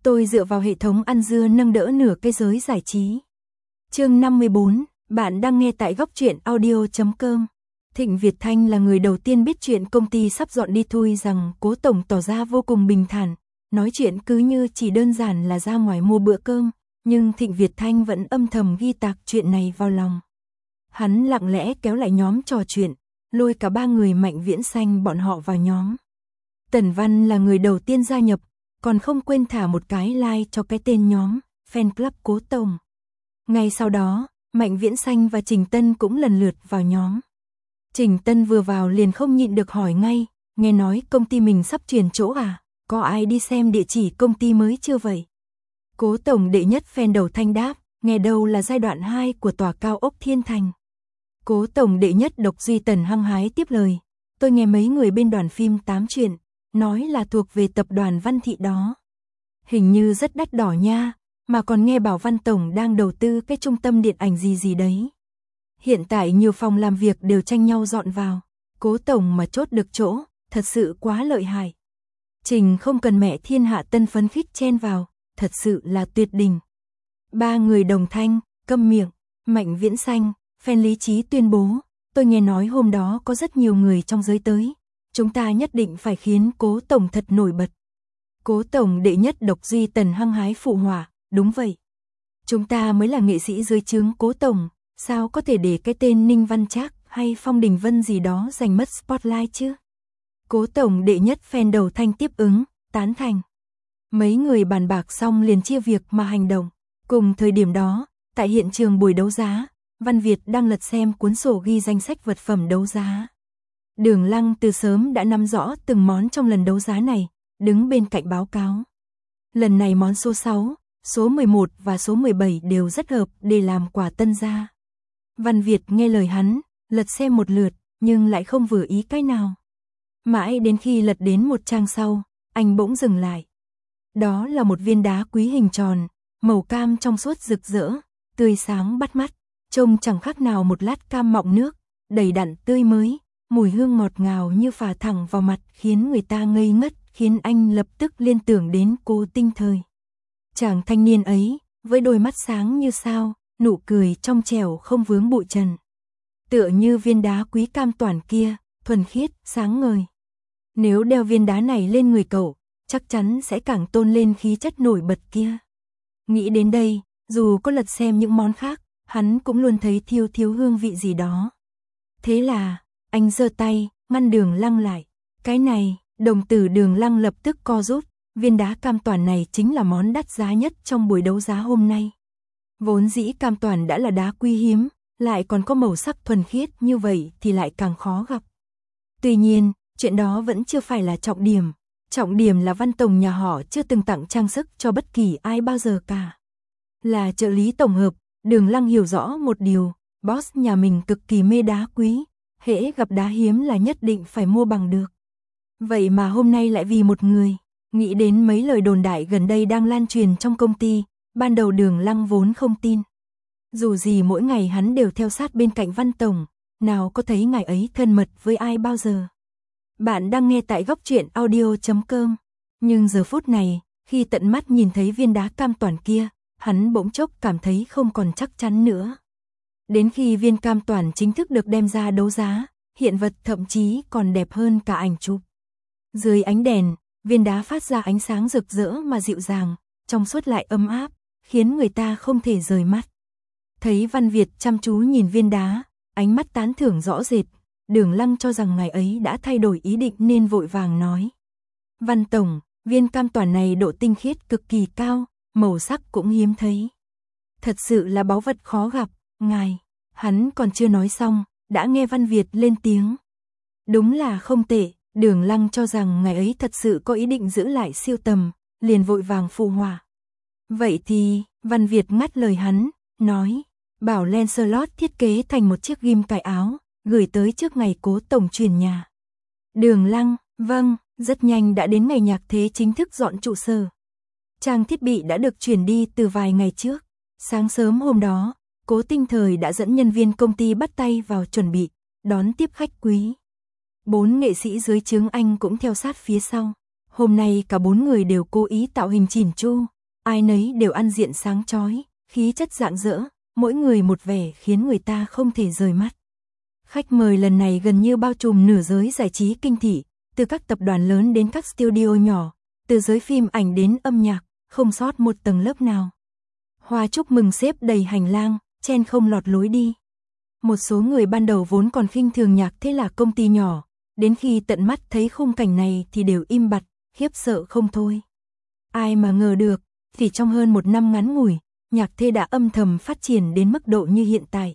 Tôi dựa vào hệ thống ăn dưa nâng đỡ nửa cái giới giải trí. Chương 54, bạn đang nghe tại góc truyện audio.com. Thịnh Việt Thanh là người đầu tiên biết chuyện công ty sắp dọn đi thui rằng Cố Tổng tỏ ra vô cùng bình thản, nói chuyện cứ như chỉ đơn giản là ra ngoài mua bữa cơm, nhưng Thịnh Việt Thanh vẫn âm thầm ghi tạc chuyện này vào lòng. Hắn lặng lẽ kéo lại nhóm trò chuyện, lôi cả ba người Mạnh Viễn Xanh bọn họ vào nhóm. Tần Văn là người đầu tiên gia nhập, còn không quên thả một cái like cho cái tên nhóm, fan club Cố Tổng. Ngay sau đó, Mạnh Viễn Xanh và Trình Tân cũng lần lượt vào nhóm. Trình Tân vừa vào liền không nhịn được hỏi ngay, nghe nói công ty mình sắp chuyển chỗ à, có ai đi xem địa chỉ công ty mới chưa vậy? Cố Tổng đệ nhất fan đầu thanh đáp, nghe đâu là giai đoạn 2 của tòa cao ốc Thiên Thành. Cố Tổng đệ nhất Độc Duy Tần hăng hái tiếp lời, tôi nghe mấy người bên đoàn phim tám chuyện, nói là thuộc về tập đoàn Văn Thị đó. Hình như rất đắt đỏ nha, mà còn nghe bảo Văn Tổng đang đầu tư cái trung tâm điện ảnh gì đấy. Hiện tại nhiều phòng làm việc đều tranh nhau dọn vào, Cố Tổng mà chốt được chỗ, thật sự quá lợi hại. Trình không cần mẹ thiên hạ tân phấn khích chen vào, thật sự là tuyệt đỉnh. Ba người đồng thanh, câm miệng. Mạnh Viễn Xanh, fan lý trí tuyên bố, tôi nghe nói hôm đó có rất nhiều người trong giới tới, chúng ta nhất định phải khiến Cố Tổng thật nổi bật. Cố Tổng đệ nhất Độc Duy Tần hăng hái phụ họa, đúng vậy. Chúng ta mới là nghệ sĩ dưới trướng Cố Tổng, sao có thể để cái tên Ninh Văn Trác hay Phong Đình Vân gì đó giành mất spotlight chứ? Cố Tổng đệ nhất fan đầu thanh tiếp ứng, tán thành. Mấy người bàn bạc xong liền chia việc mà hành động. Cùng thời điểm đó, tại hiện trường buổi đấu giá, Văn Việt đang lật xem cuốn sổ ghi danh sách vật phẩm đấu giá. Đường Lăng từ sớm đã nắm rõ từng món trong lần đấu giá này, đứng bên cạnh báo cáo. Lần này món số 6, số 11 và số 17 đều rất hợp để làm quà tân gia. Văn Việt nghe lời hắn, lật xem một lượt, nhưng lại không vừa ý cái nào. Mãi đến khi lật đến một trang sau, anh bỗng dừng lại. Đó là một viên đá quý hình tròn, màu cam trong suốt rực rỡ, tươi sáng bắt mắt, trông chẳng khác nào một lát cam mọng nước, đầy đặn tươi mới, mùi hương ngọt ngào như phả thẳng vào mặt khiến người ta ngây ngất, khiến anh lập tức liên tưởng đến Cố Tinh Thời. Chàng thanh niên ấy, với đôi mắt sáng như sao, nụ cười trong trẻo không vướng bụi trần. Tựa như viên đá quý cam toàn kia, thuần khiết, sáng ngời. Nếu đeo viên đá này lên người cậu, chắc chắn sẽ càng tôn lên khí chất nổi bật kia. Nghĩ đến đây, dù có lật xem những món khác, hắn cũng luôn thấy thiếu hương vị gì đó. Thế là, anh giơ tay, ngăn Đường Lăng lại. Cái này, đồng tử Đường Lăng lập tức co rút, viên đá cam toàn này chính là món đắt giá nhất trong buổi đấu giá hôm nay. Vốn dĩ cam toàn đã là đá quý hiếm, lại còn có màu sắc thuần khiết như vậy thì lại càng khó gặp. Tuy nhiên, chuyện đó vẫn chưa phải là trọng điểm. Trọng điểm là Văn Tổng nhà họ chưa từng tặng trang sức cho bất kỳ ai bao giờ cả. Là trợ lý tổng hợp, Đường Lăng hiểu rõ một điều, boss nhà mình cực kỳ mê đá quý, hễ gặp đá hiếm là nhất định phải mua bằng được. Vậy mà hôm nay lại vì một người, nghĩ đến mấy lời đồn đại gần đây đang lan truyền trong công ty, ban đầu Đường Lăng vốn không tin. Dù gì mỗi ngày hắn đều theo sát bên cạnh Văn Tổng, nào có thấy ngài ấy thân mật với ai bao giờ. Bạn đang nghe tại góc truyện audio.com. Nhưng giờ phút này, khi tận mắt nhìn thấy viên đá cam toàn kia, hắn bỗng chốc cảm thấy không còn chắc chắn nữa. Đến khi viên cam toàn chính thức được đem ra đấu giá, hiện vật thậm chí còn đẹp hơn cả ảnh chụp. Dưới ánh đèn, viên đá phát ra ánh sáng rực rỡ mà dịu dàng, trong suốt lại ấm áp, khiến người ta không thể rời mắt. Thấy Văn Việt chăm chú nhìn viên đá, ánh mắt tán thưởng rõ rệt. Đường Lăng cho rằng ngài ấy đã thay đổi ý định nên vội vàng nói. Văn Tổng, viên cam toàn này độ tinh khiết cực kỳ cao, màu sắc cũng hiếm thấy. Thật sự là báu vật khó gặp, ngài. Hắn còn chưa nói xong, đã nghe Văn Việt lên tiếng. Đúng là không tệ, Đường Lăng cho rằng ngài ấy thật sự có ý định giữ lại siêu tầm, liền vội vàng phụ họa. Vậy thì, Văn Việt ngắt lời hắn, nói, bảo Lancelot thiết kế thành một chiếc ghim cài áo, gửi tới trước ngày Cố Tổng chuyển nhà. Đường Lăng, vâng, rất nhanh đã đến ngày nhạc thế chính thức dọn trụ sở. Trang thiết bị đã được chuyển đi từ vài ngày trước. Sáng sớm hôm đó, Cố Tinh Thời đã dẫn nhân viên công ty bắt tay vào chuẩn bị, đón tiếp khách quý. 4 nghệ sĩ dưới trướng anh cũng theo sát phía sau. Hôm nay cả 4 người đều cố ý tạo hình chỉn chu, ai nấy đều ăn diện sáng chói, khí chất rạng rỡ, mỗi người một vẻ khiến người ta không thể rời mắt. Khách mời lần này gần như bao trùm nửa giới giải trí kinh thị, từ các tập đoàn lớn đến các studio nhỏ, từ giới phim ảnh đến âm nhạc, không sót một tầng lớp nào. Hoa chúc mừng xếp đầy hành lang, chen không lọt lối đi. Một số người ban đầu vốn còn khinh thường Nhạc Thế là công ty nhỏ, đến khi tận mắt thấy khung cảnh này thì đều im bặt, khiếp sợ không thôi. Ai mà ngờ được, chỉ trong hơn 1 năm ngắn ngủi, Nhạc Thế đã âm thầm phát triển đến mức độ như hiện tại.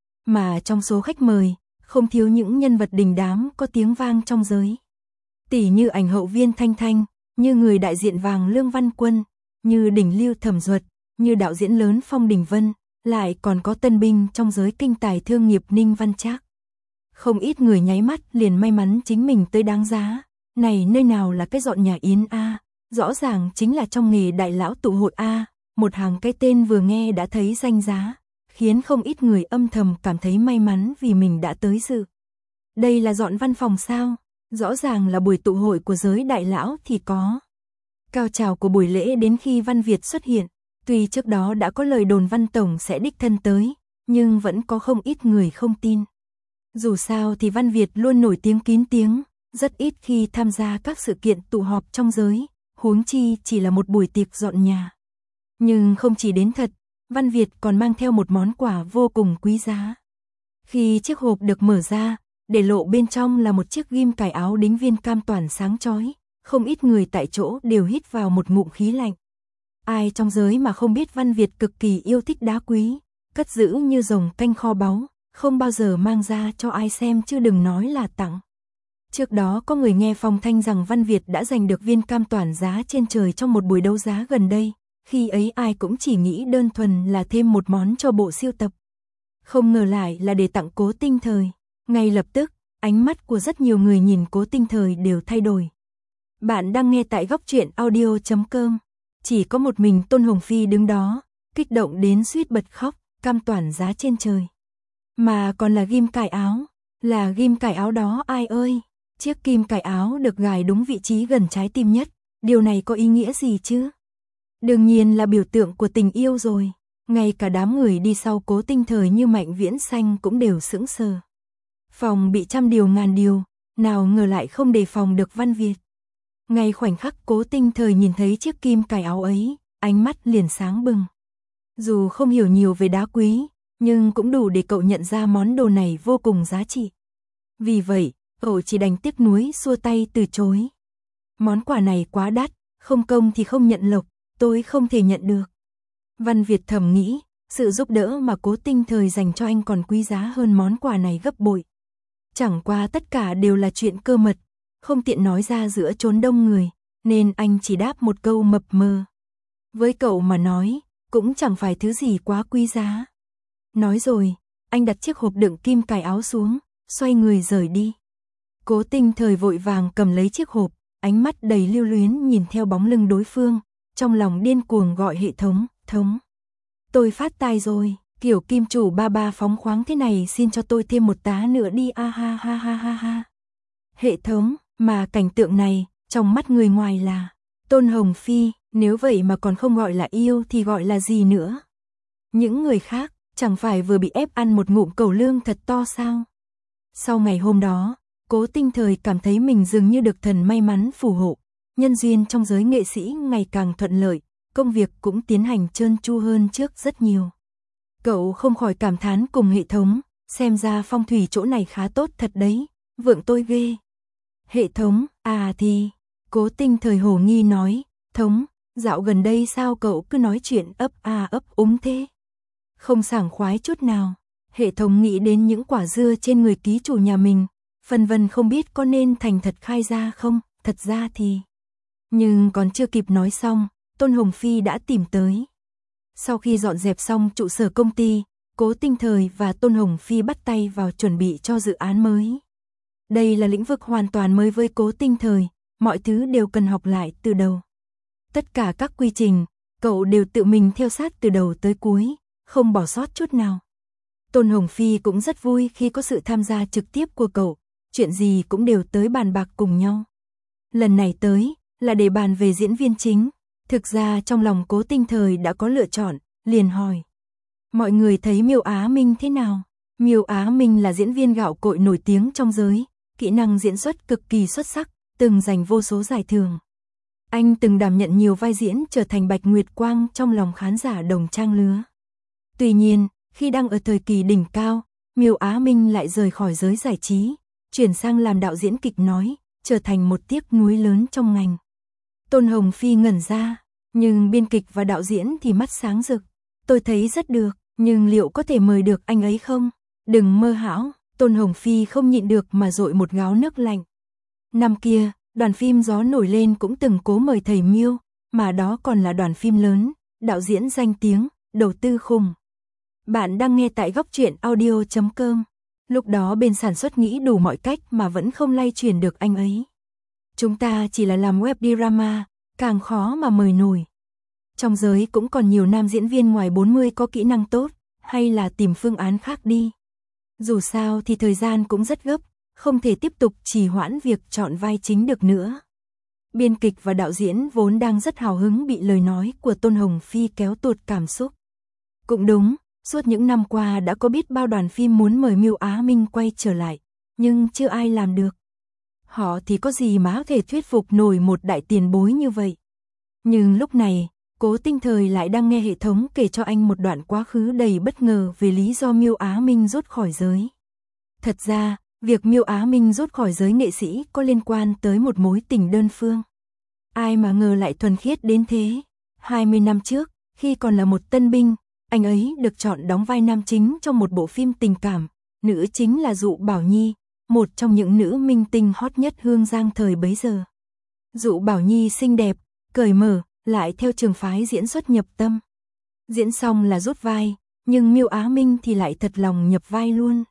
Mà trong số khách mời, không thiếu những nhân vật đình đám có tiếng vang trong giới. Tỷ như ảnh hậu Viên Thanh Thanh, như người đại diện vàng Lương Văn Quân, như đỉnh lưu Thẩm Duật, như đạo diễn lớn Phong Đình Vân, lại còn có tân binh trong giới kinh tài thương nghiệp Ninh Văn Trác. Không ít người nháy mắt liền may mắn chính mình tới đáng giá. Này nơi nào là cái dọn nhà yến a, rõ ràng chính là trong nghề đại lão tụ hội a, một hàng cái tên vừa nghe đã thấy danh giá, khiến không ít người âm thầm cảm thấy may mắn vì mình đã tới dự. Đây là dọn văn phòng sao? Rõ ràng là buổi tụ hội của giới đại lão thì có. Cao trào của buổi lễ đến khi Văn Việt xuất hiện, tuy trước đó đã có lời đồn Văn Tổng sẽ đích thân tới, nhưng vẫn có không ít người không tin. Dù sao thì Văn Việt luôn nổi tiếng kín tiếng, rất ít khi tham gia các sự kiện tụ họp trong giới, huống chi chỉ là một buổi tiệc dọn nhà. Nhưng không chỉ đến thật, Văn Việt còn mang theo một món quà vô cùng quý giá. Khi chiếc hộp được mở ra, để lộ bên trong là một chiếc ghim cài áo đính viên cam toàn sáng chói, không ít người tại chỗ đều hít vào một ngụm khí lạnh. Ai trong giới mà không biết Văn Việt cực kỳ yêu thích đá quý, cất giữ như rồng canh kho báu, không bao giờ mang ra cho ai xem chứ đừng nói là tặng. Trước đó có người nghe phong thanh rằng Văn Việt đã giành được viên cam toàn giá trên trời trong một buổi đấu giá gần đây, khi ấy ai cũng chỉ nghĩ đơn thuần là thêm một món cho bộ siêu tập. Không ngờ lại là để tặng Cố Tinh Thời. Ngay lập tức, ánh mắt của rất nhiều người nhìn Cố Tinh Thời đều thay đổi. Bạn đang nghe tại góc truyện audio.com. Chỉ có một mình Tôn Hồng Phi đứng đó, kích động đến suýt bật khóc, cam toàn giá trên trời. Mà còn là ghim cài áo, là ghim cài áo đó ai ơi, chiếc kim cài áo được gài đúng vị trí gần trái tim nhất, điều này có ý nghĩa gì chứ? Đương nhiên là biểu tượng của tình yêu rồi, ngay cả đám người đi sau Cố Tinh Thời như Mạnh Viễn Xanh cũng đều sững sờ. Phòng bị trăm điều ngàn điều, nào ngờ lại không đề phòng được Văn Việt. Ngay khoảnh khắc Cố Tinh Thời nhìn thấy chiếc kim cài áo ấy, ánh mắt liền sáng bừng. Dù không hiểu nhiều về đá quý, nhưng cũng đủ để cậu nhận ra món đồ này vô cùng giá trị. Vì vậy, cậu chỉ đành tiếc nuối xua tay từ chối. Món quà này quá đắt, không công thì không nhận lộc, tôi không thể nhận được. Văn Việt thầm nghĩ, sự giúp đỡ mà Cố Tinh Thời dành cho anh còn quý giá hơn món quà này gấp bội. Chẳng qua tất cả đều là chuyện cơ mật, không tiện nói ra giữa chốn đông người, nên anh chỉ đáp một câu mập mờ. Với cậu mà nói, cũng chẳng phải thứ gì quá quý giá. Nói rồi, anh đặt chiếc hộp đựng kim cài áo xuống, xoay người rời đi. Cố Tinh Thời vội vàng cầm lấy chiếc hộp, ánh mắt đầy lưu luyến nhìn theo bóng lưng đối phương, trong lòng điên cuồng gọi hệ thống, thống. Tôi phát tài rồi, kiểu kim chủ ba ba phóng khoáng thế này xin cho tôi thêm một tá nữa đi a ha ha ha ha ha. Hệ thống, mà cảnh tượng này, trong mắt người ngoài là Tôn Hồng Phi, nếu vậy mà còn không gọi là yêu thì gọi là gì nữa? Những người khác, chẳng phải vừa bị ép ăn một ngụm cẩu lương thật to sao? Sau ngày hôm đó, Cố Tinh Thời cảm thấy mình dường như được thần may mắn phù hộ, nhân duyên trong giới nghệ sĩ ngày càng thuận lợi, công việc cũng tiến hành trơn tru hơn trước rất nhiều. Cậu không khỏi cảm thán cùng hệ thống, xem ra phong thủy chỗ này khá tốt thật đấy, vượng tôi ghê. Hệ thống, à thì, Cố Tinh Thời hồ nghi nói, thống, dạo gần đây sao cậu cứ nói chuyện ấp a ấp úng thế? Không sảng khoái chút nào. Hệ thống nghĩ đến những quả dưa trên người ký chủ nhà mình, phân vân không biết có nên thành thật khai ra không, thật ra thì. Nhưng còn chưa kịp nói xong, Tôn Hồng Phi đã tìm tới. Sau khi dọn dẹp xong trụ sở công ty, Cố Tinh Thời và Tôn Hồng Phi bắt tay vào chuẩn bị cho dự án mới. Đây là lĩnh vực hoàn toàn mới với Cố Tinh Thời, mọi thứ đều cần học lại từ đầu. Tất cả các quy trình, cậu đều tự mình theo sát từ đầu tới cuối, không bỏ sót chút nào. Tôn Hồng Phi cũng rất vui khi có sự tham gia trực tiếp của cậu, chuyện gì cũng đều tới bàn bạc cùng nhau. Lần này tới, là để bàn về diễn viên chính. Thực ra trong lòng Cố Tinh Thời đã có lựa chọn, liền hỏi. Mọi người thấy Miêu Á Minh thế nào? Miêu Á Minh là diễn viên gạo cội nổi tiếng trong giới, kỹ năng diễn xuất cực kỳ xuất sắc, từng giành vô số giải thưởng. Anh từng đảm nhận nhiều vai diễn trở thành Bạch Nguyệt Quang trong lòng khán giả đồng trang lứa. Tuy nhiên, khi đang ở thời kỳ đỉnh cao, Miêu Á Minh lại rời khỏi giới giải trí, chuyển sang làm đạo diễn kịch nói, trở thành một tiếc nuối lớn trong ngành. Tôn Hồng Phi ngẩn ra, nhưng biên kịch và đạo diễn thì mắt sáng rực. Tôi thấy rất được, nhưng liệu có thể mời được anh ấy không? Đừng mơ hão, Tôn Hồng Phi không nhịn được mà dội một gáo nước lạnh. Năm kia, đoàn phim Gió Nổi Lên cũng từng cố mời thầy Miêu, mà đó còn là đoàn phim lớn, đạo diễn danh tiếng, đầu tư khủng. Bạn đang nghe tại góc truyện audio.com. Lúc đó bên sản xuất nghĩ đủ mọi cách mà vẫn không lay chuyển được anh ấy. Chúng ta chỉ là làm web drama, càng khó mà mời nổi. Trong giới cũng còn nhiều nam diễn viên ngoài 40 có kỹ năng tốt, hay là tìm phương án khác đi. Dù sao thì thời gian cũng rất gấp, không thể tiếp tục trì hoãn việc chọn vai chính được nữa. Biên kịch và đạo diễn vốn đang rất hào hứng bị lời nói của Tôn Hồng Phi kéo tuột cảm xúc. Cũng đúng, suốt những năm qua đã có biết bao đoàn phim muốn mời Miêu Á Minh quay trở lại, nhưng chưa ai làm được. Họ thì có gì mà có thể thuyết phục nổi một đại tiền bối như vậy. Nhưng lúc này, Cố Tinh Thời lại đang nghe hệ thống kể cho anh một đoạn quá khứ đầy bất ngờ về lý do Miêu Á Minh rút khỏi giới. Thật ra, việc Miêu Á Minh rút khỏi giới nghệ sĩ có liên quan tới một mối tình đơn phương. Ai mà ngờ lại thuần khiết đến thế. 20 năm trước, khi còn là một tân binh, anh ấy được chọn đóng vai nam chính trong một bộ phim tình cảm. Nữ chính là Dụ Bảo Nhi, một trong những nữ minh tinh hot nhất Hương Giang thời bấy giờ. Dụ Bảo Nhi xinh đẹp, cởi mở, lại theo trường phái diễn xuất nhập tâm. Diễn xong là rút vai, nhưng Miêu Á Minh thì lại thật lòng nhập vai luôn.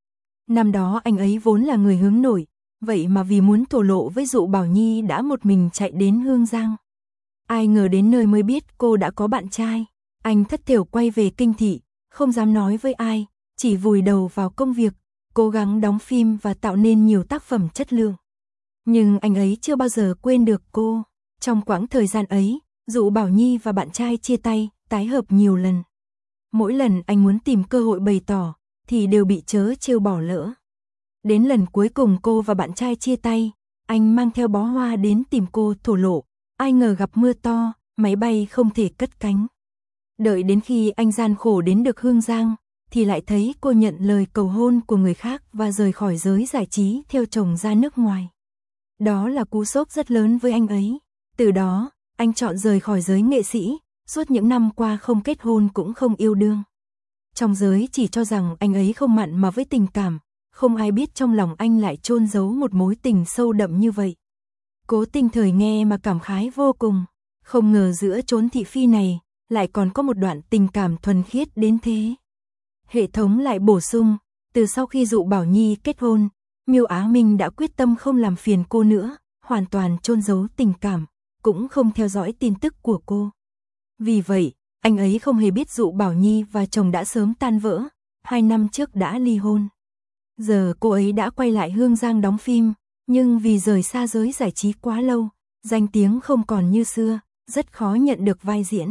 Năm đó anh ấy vốn là người hướng nội, vậy mà vì muốn thổ lộ với Dụ Bảo Nhi đã một mình chạy đến Hương Giang. Ai ngờ đến nơi mới biết cô đã có bạn trai. Anh thất thểu quay về kinh thị, không dám nói với ai, chỉ vùi đầu vào công việc, cố gắng đóng phim và tạo nên nhiều tác phẩm chất lượng. Nhưng anh ấy chưa bao giờ quên được cô. Trong quãng thời gian ấy, Dụ Bảo Nhi và bạn trai chia tay, tái hợp nhiều lần. Mỗi lần anh muốn tìm cơ hội bày tỏ, thì đều bị trớ trêu bỏ lỡ. Đến lần cuối cùng cô và bạn trai chia tay, anh mang theo bó hoa đến tìm cô thổ lộ, ai ngờ gặp mưa to, máy bay không thể cất cánh. Đợi đến khi anh gian khổ đến được Hương Giang, thì lại thấy cô nhận lời cầu hôn của người khác và rời khỏi giới giải trí theo chồng ra nước ngoài. Đó là cú sốc rất lớn với anh ấy. Từ đó, anh chọn rời khỏi giới nghệ sĩ, suốt những năm qua không kết hôn cũng không yêu đương. Trong giới chỉ cho rằng anh ấy không mặn mà với tình cảm, không ai biết trong lòng anh lại chôn giấu một mối tình sâu đậm như vậy. Cố Tinh Thời nghe mà cảm khái vô cùng, không ngờ giữa chốn thị phi này, lại còn có một đoạn tình cảm thuần khiết đến thế. Hệ thống lại bổ sung, từ sau khi Dụ Bảo Nhi kết hôn, Miêu Á Minh đã quyết tâm không làm phiền cô nữa, hoàn toàn chôn giấu tình cảm, cũng không theo dõi tin tức của cô. Vì vậy, anh ấy không hề biết Dụ Bảo Nhi và chồng đã sớm tan vỡ, 2 năm trước đã ly hôn. Giờ cô ấy đã quay lại Hương Giang đóng phim, nhưng vì rời xa giới giải trí quá lâu, danh tiếng không còn như xưa, rất khó nhận được vai diễn.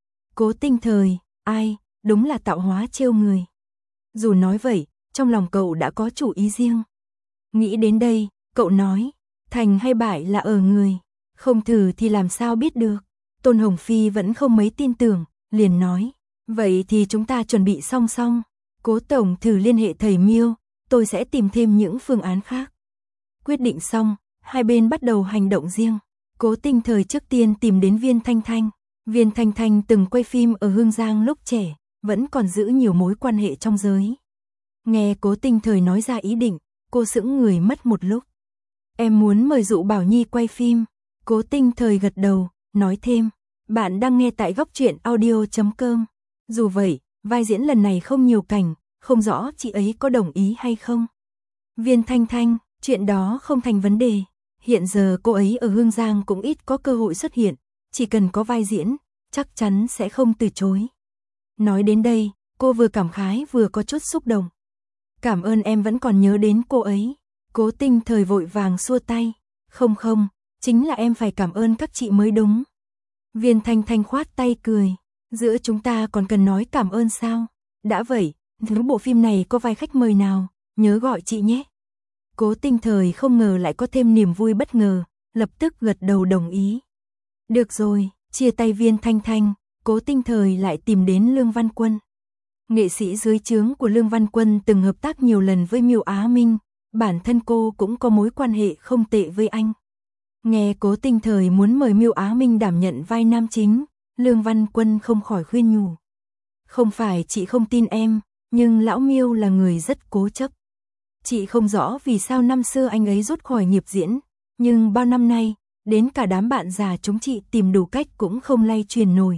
Cố Tinh Thời, ai, đúng là tạo hóa trêu người. Dù nói vậy, trong lòng cậu đã có chủ ý riêng. Nghĩ đến đây, cậu nói, thành hay bại là ở người, không thử thì làm sao biết được. Tôn Hồng Phi vẫn không mấy tin tưởng, liền nói, vậy thì chúng ta chuẩn bị song song. Cố tổng thử liên hệ thầy Miêu, tôi sẽ tìm thêm những phương án khác. Quyết định xong, hai bên bắt đầu hành động riêng. Cố Tinh Thời trước tiên tìm đến Viên Thanh Thanh. Viên Thanh Thanh từng quay phim ở Hương Giang lúc trẻ, vẫn còn giữ nhiều mối quan hệ trong giới. Nghe Cố Tinh Thời nói ra ý định, cô sững người mất một lúc. Em muốn mời Dụ Bảo Nhi quay phim. Cố Tinh Thời gật đầu, nói thêm, bạn đang nghe tại góc truyện audio.com. Dù vậy, vai diễn lần này không nhiều cảnh, không rõ chị ấy có đồng ý hay không. Viên Thanh Thanh, chuyện đó không thành vấn đề. Hiện giờ cô ấy ở Hương Giang cũng ít có cơ hội xuất hiện, chỉ cần có vai diễn, chắc chắn sẽ không từ chối. Nói đến đây, cô vừa cảm khái vừa có chút xúc động. Cảm ơn em vẫn còn nhớ đến cô ấy. Cố Tinh Thời vội vàng xua tay. Không, Chính là em phải cảm ơn các chị mới đúng. Viên Thanh Thanh khoát tay cười. Giữa chúng ta còn cần nói cảm ơn sao? Đã vậy, nếu bộ phim này có vai khách mời nào, nhớ gọi chị nhé. Cố Tinh Thời không ngờ lại có thêm niềm vui bất ngờ, lập tức gật đầu đồng ý. Được rồi, chia tay Viên Thanh Thanh, Cố Tinh Thời lại tìm đến Lương Văn Quân. Nghệ sĩ dưới trướng của Lương Văn Quân từng hợp tác nhiều lần với Miêu Á Minh, bản thân cô cũng có mối quan hệ không tệ với anh. Nghe Cố Tinh Thời muốn mời Miêu Á Minh đảm nhận vai nam chính, Lương Văn Quân không khỏi khuyên nhủ. Không phải chị không tin em, nhưng lão Miêu là người rất cố chấp. Chị không rõ vì sao năm xưa anh ấy rút khỏi nghiệp diễn, nhưng bao năm nay, đến cả đám bạn già chúng chị tìm đủ cách cũng không lay truyền nổi.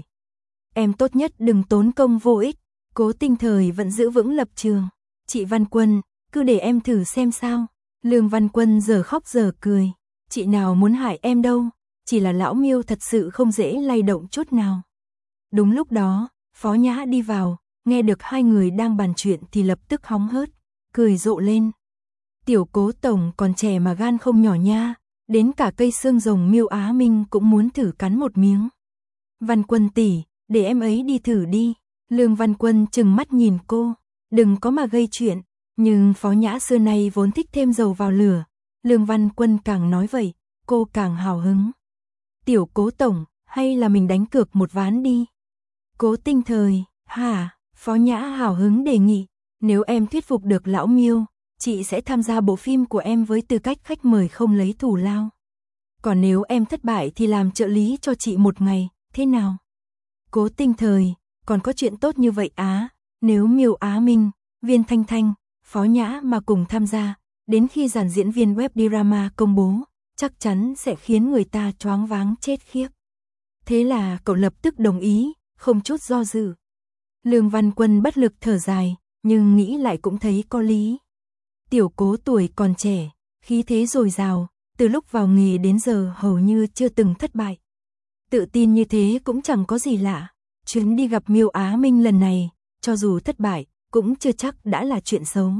Em tốt nhất đừng tốn công vô ích. Cố Tinh Thời vẫn giữ vững lập trường. Chị Văn Quân, cứ để em thử xem sao. Lương Văn Quân giờ khóc giờ cười. Chị nào muốn hại em đâu, chỉ là lão Miêu thật sự không dễ lay động chút nào. Đúng lúc đó, Phó Nhã đi vào, nghe được hai người đang bàn chuyện thì lập tức hóng hớt, cười rộ lên. Tiểu Cố tổng còn trẻ mà gan không nhỏ nha, đến cả cây xương rồng Miêu Á Minh cũng muốn thử cắn một miếng. Văn Quân tỷ, để em ấy đi thử đi. Lương Văn Quân trừng mắt nhìn cô, đừng có mà gây chuyện, nhưng Phó Nhã xưa nay vốn thích thêm dầu vào lửa. Lương Văn Quân càng nói vậy, cô càng hào hứng. Tiểu Cố tổng, hay là mình đánh cược một ván đi. Cố Tinh Thời, hả? Phó Nhã hào hứng đề nghị, nếu em thuyết phục được lão Miêu, chị sẽ tham gia bộ phim của em với tư cách khách mời không lấy thù lao. Còn nếu em thất bại thì làm trợ lý cho chị một ngày, thế nào? Cố Tinh Thời, còn có chuyện tốt như vậy á, nếu Miêu Á Minh, Viên Thanh Thanh, Phó Nhã mà cùng tham gia, đến khi dàn diễn viên web drama công bố, chắc chắn sẽ khiến người ta choáng váng chết khiếp. Thế là cậu lập tức đồng ý, không chút do dự. Lương Văn Quân bất lực thở dài, nhưng nghĩ lại cũng thấy có lý. Tiểu Cố tuổi còn trẻ, khí thế dồi dào, từ lúc vào nghề đến giờ hầu như chưa từng thất bại. Tự tin như thế cũng chẳng có gì lạ. Chuyến đi gặp Miêu Á Minh lần này, cho dù thất bại, cũng chưa chắc đã là chuyện xấu.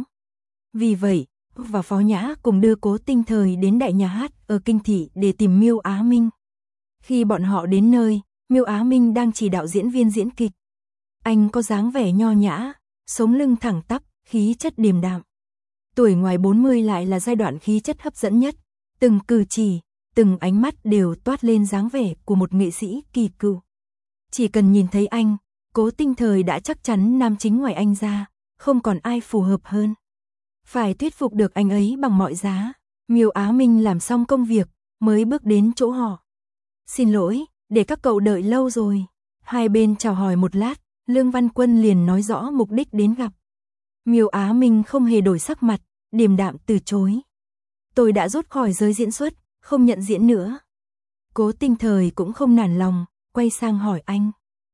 Vì vậy, và Phó Nhã cùng đưa Cố Tinh Thời đến đại nhà hát ở Kinh Thị để tìm Miêu Á Minh. Khi bọn họ đến nơi, Miêu Á Minh đang chỉ đạo diễn viên diễn kịch. Anh có dáng vẻ nho nhã, sống lưng thẳng tắp, khí chất điềm đạm. Tuổi ngoài 40 lại là giai đoạn khí chất hấp dẫn nhất, từng cử chỉ, từng ánh mắt đều toát lên dáng vẻ của một nghệ sĩ kỳ cựu. Chỉ cần nhìn thấy anh, Cố Tinh Thời đã chắc chắn nam chính ngoài anh ra, không còn ai phù hợp hơn. Phải thuyết phục được anh ấy bằng mọi giá. Miêu Á Minh làm xong công việc, mới bước đến chỗ họ. Xin lỗi, để các cậu đợi lâu rồi. Hai bên chào hỏi một lát, Lương Văn Quân liền nói rõ mục đích đến gặp. Miêu Á Minh không hề đổi sắc mặt, điềm đạm từ chối. Tôi đã rút khỏi giới diễn xuất, không nhận diễn nữa. Cố Tinh Thời cũng không nản lòng, quay sang hỏi anh.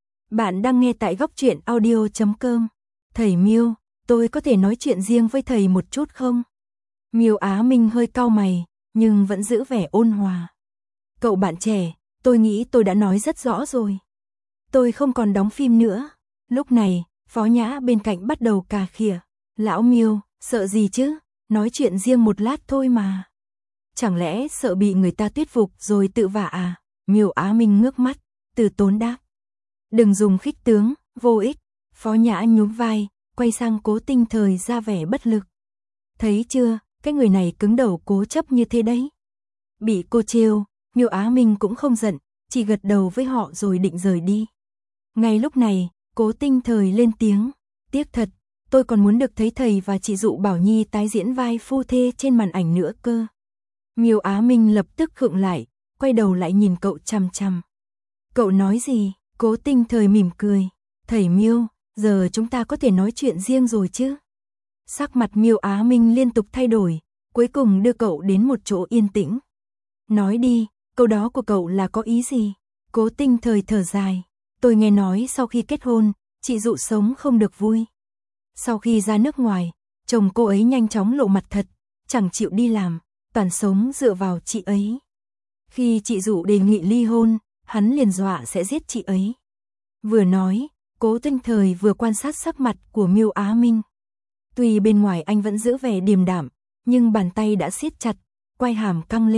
Bạn đang nghe tại góc truyện audio.com. Thầy Miêu, tôi có thể nói chuyện riêng với thầy một chút không? Miêu Á Minh hơi cau mày, nhưng vẫn giữ vẻ ôn hòa. Cậu bạn trẻ, tôi nghĩ tôi đã nói rất rõ rồi. Tôi không còn đóng phim nữa. Lúc này, Phó Nhã bên cạnh bắt đầu cà khịa. Lão Miêu, sợ gì chứ? Nói chuyện riêng một lát thôi mà. Chẳng lẽ sợ bị người ta thuyết phục rồi tự vả à? Miêu Á Minh ngước mắt, từ tốn đáp. Đừng dùng khích tướng, vô ích. Phó Nhã nhún vai, quay sang Cố Tinh Thời ra vẻ bất lực. Thấy chưa, cái người này cứng đầu cố chấp như thế đấy. Bị cô trêu, Miêu Á Minh cũng không giận, chỉ gật đầu với họ rồi định rời đi. Ngay lúc này, Cố Tinh Thời lên tiếng. Tiếc thật, tôi còn muốn được thấy thầy và chị Dụ Bảo Nhi tái diễn vai phu thê trên màn ảnh nữa cơ. Miêu Á Minh lập tức khựng lại, quay đầu lại nhìn cậu chằm chằm. Cậu nói gì? Cố Tinh Thời mỉm cười. Thầy Miêu, giờ chúng ta có thể nói chuyện riêng rồi chứ? Sắc mặt Miêu Á Minh liên tục thay đổi, cuối cùng đưa cậu đến một chỗ yên tĩnh. Nói đi, câu đó của cậu là có ý gì? Cố Tinh Thời thở dài. Tôi nghe nói sau khi kết hôn, chị Dụ sống không được vui. Sau khi ra nước ngoài, chồng cô ấy nhanh chóng lộ mặt thật, chẳng chịu đi làm, toàn sống dựa vào chị ấy. Khi chị Dụ đề nghị ly hôn, hắn liền dọa sẽ giết chị ấy. Vừa nói, Cố Tinh Thời vừa quan sát sắc mặt của Miêu Á Minh. Tuy bên ngoài anh vẫn giữ vẻ điềm đạm, nhưng bàn tay đã siết chặt, quai hàm căng lên,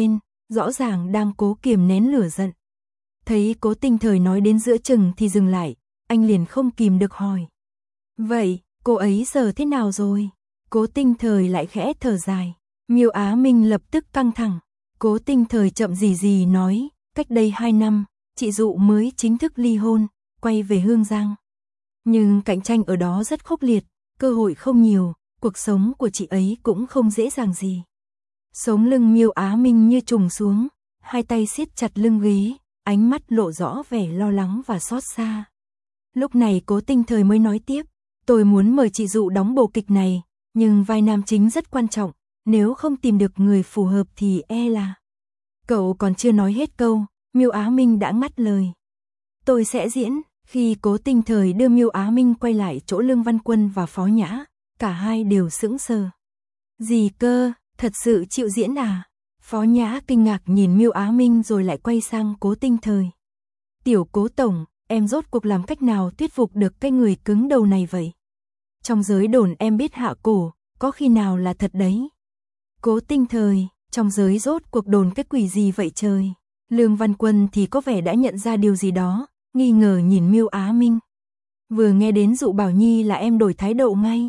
rõ ràng đang cố kiềm nén lửa giận. Thấy Cố Tinh Thời nói đến giữa chừng thì dừng lại, anh liền không kìm được hỏi. Vậy, cô ấy giờ thế nào rồi? Cố Tinh Thời lại khẽ thở dài. Miêu Á Minh lập tức căng thẳng. Cố Tinh Thời chậm gì nói, cách đây 2 năm, chị Dụ mới chính thức ly hôn, quay về Hương Giang. Nhưng cạnh tranh ở đó rất khốc liệt, cơ hội không nhiều, cuộc sống của chị ấy cũng không dễ dàng gì. Sống lưng Miêu Á Minh như trùng xuống, hai tay siết chặt lưng ghế, ánh mắt lộ rõ vẻ lo lắng và xót xa. Lúc này Cố Tinh Thời mới nói tiếp, tôi muốn mời chị Dụ đóng bộ kịch này, nhưng vai nam chính rất quan trọng, nếu không tìm được người phù hợp thì e là... Cậu còn chưa nói hết câu, Miêu Á Minh đã ngắt lời. Tôi sẽ diễn. Khi Cố Tinh Thời đưa Miêu Á Minh quay lại chỗ Lương Văn Quân và Phó Nhã, cả hai đều sững sờ. Gì cơ, thật sự chịu diễn à? Phó Nhã kinh ngạc nhìn Miêu Á Minh rồi lại quay sang Cố Tinh Thời. Tiểu Cố tổng, em rốt cuộc làm cách nào thuyết phục được cái người cứng đầu này vậy? Trong giới đồn em biết hạ cổ, có khi nào là thật đấy? Cố Tinh Thời, trong giới rốt cuộc đồn cái quỷ gì vậy trời? Lương Văn Quân thì có vẻ đã nhận ra điều gì đó, nghi ngờ nhìn Miêu Á Minh. Vừa nghe đến Dụ Bảo Nhi là em đổi thái độ ngay.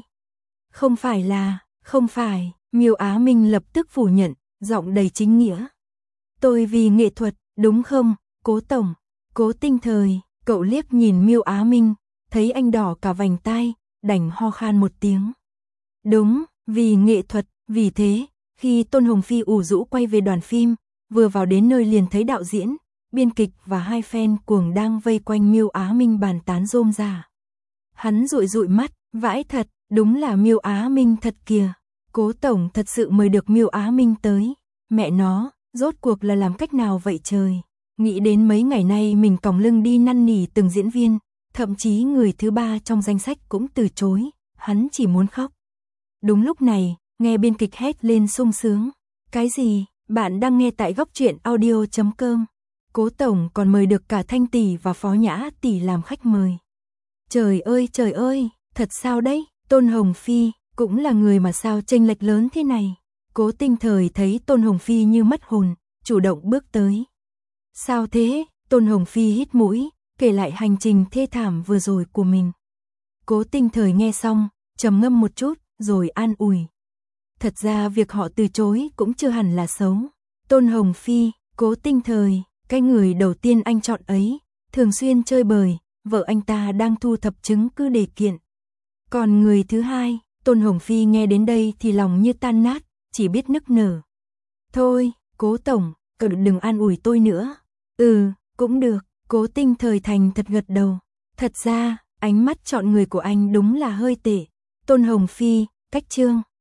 Không phải, Miêu Á Minh lập tức phủ nhận, giọng đầy chính nghĩa. Tôi vì nghệ thuật, đúng không, Cố tổng? Cố Tinh Thời, cậu liếc nhìn Miêu Á Minh, thấy anh đỏ cả vành tai, đành ho khan một tiếng. Đúng, vì nghệ thuật, vì thế, khi Tôn Hồng Phi ủ rũ quay về đoàn phim, vừa vào đến nơi liền thấy đạo diễn, biên kịch và hai fan cuồng đang vây quanh Miêu Á Minh bàn tán rôm rả. Hắn dụi mắt, vãi thật, đúng là Miêu Á Minh thật kìa. Cố tổng thật sự mời được Miêu Á Minh tới. Mẹ nó, rốt cuộc là làm cách nào vậy trời? Nghĩ đến mấy ngày nay mình còng lưng đi năn nỉ từng diễn viên, thậm chí người thứ 3 trong danh sách cũng từ chối, hắn chỉ muốn khóc. Đúng lúc này, nghe biên kịch hét lên sung sướng. Cái gì? Bạn đang nghe tại Góc Truyện Audio.com. Cố tổng còn mời được cả Thanh tỷ và Phó Nhã tỷ làm khách mời. Trời ơi, thật sao đấy? Tôn Hồng Phi cũng là người mà sao chênh lệch lớn thế này? Cố Tinh Thời thấy Tôn Hồng Phi như mất hồn, chủ động bước tới. Sao thế? Tôn Hồng Phi hít mũi, kể lại hành trình thê thảm vừa rồi của mình. Cố Tinh Thời nghe xong, trầm ngâm một chút, rồi an ủi. Thật ra việc họ từ chối cũng chưa hẳn là xấu. Tôn Hồng Phi, Cố Tinh Thời, cái người đầu tiên anh chọn ấy, thường xuyên chơi bời, vợ anh ta đang thu thập chứng cứ để kiện. Còn người thứ hai, Tôn Hồng Phi nghe đến đây thì lòng như tan nát, chỉ biết nức nở. Thôi, Cố tổng, cậu đừng an ủi tôi nữa. Cũng được, Cố Tinh Thời thành thật gật đầu. Thật ra, ánh mắt chọn người của anh đúng là hơi tệ. Tôn Hồng Phi, cách chương.